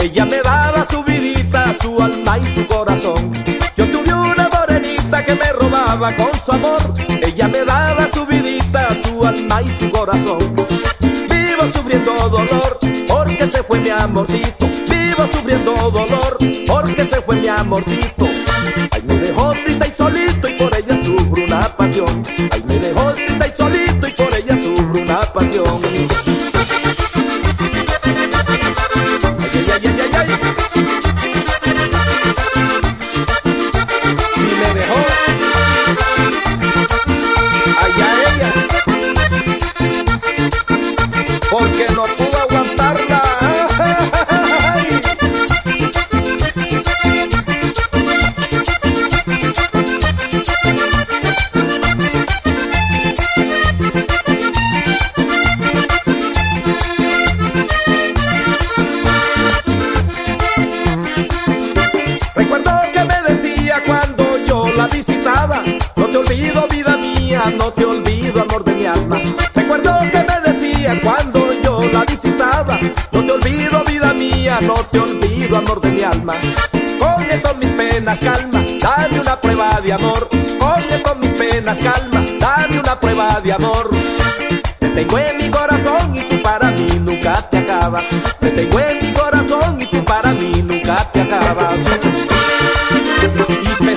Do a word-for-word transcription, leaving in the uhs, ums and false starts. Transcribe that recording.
Ella me daba su vidita, su alma y su corazón. Yo tuve una morenita que me robaba con su amor. Ella me daba su vidita, su alma y su corazón. Vivo sufriendo dolor porque se fue mi amorcito. Vivo sufriendo dolor porque se fue mi amorcito. Ay, me dejó triste y solito y por ella sufro una pasión. Ay, me dejó triste y solito y por ella sufro una pasión. Ay, ay, ay, ay, ay, ay. Y me dejó allá ella porque no pudo aguantarla. Visitaba, no te olvido vida mía, no te olvido amor de mi alma. Recuerdo que me decía cuando yo la visitaba, no te olvido vida mía, no te olvido amor de mi alma. Coge con mis penas calma, dame una prueba de amor. Coge con mis penas calma, dame una prueba de amor. Te tengo en mi corazón y tú para mí nunca te acabas. Te tengo en mi corazón y tú para mí nunca te acabas. Y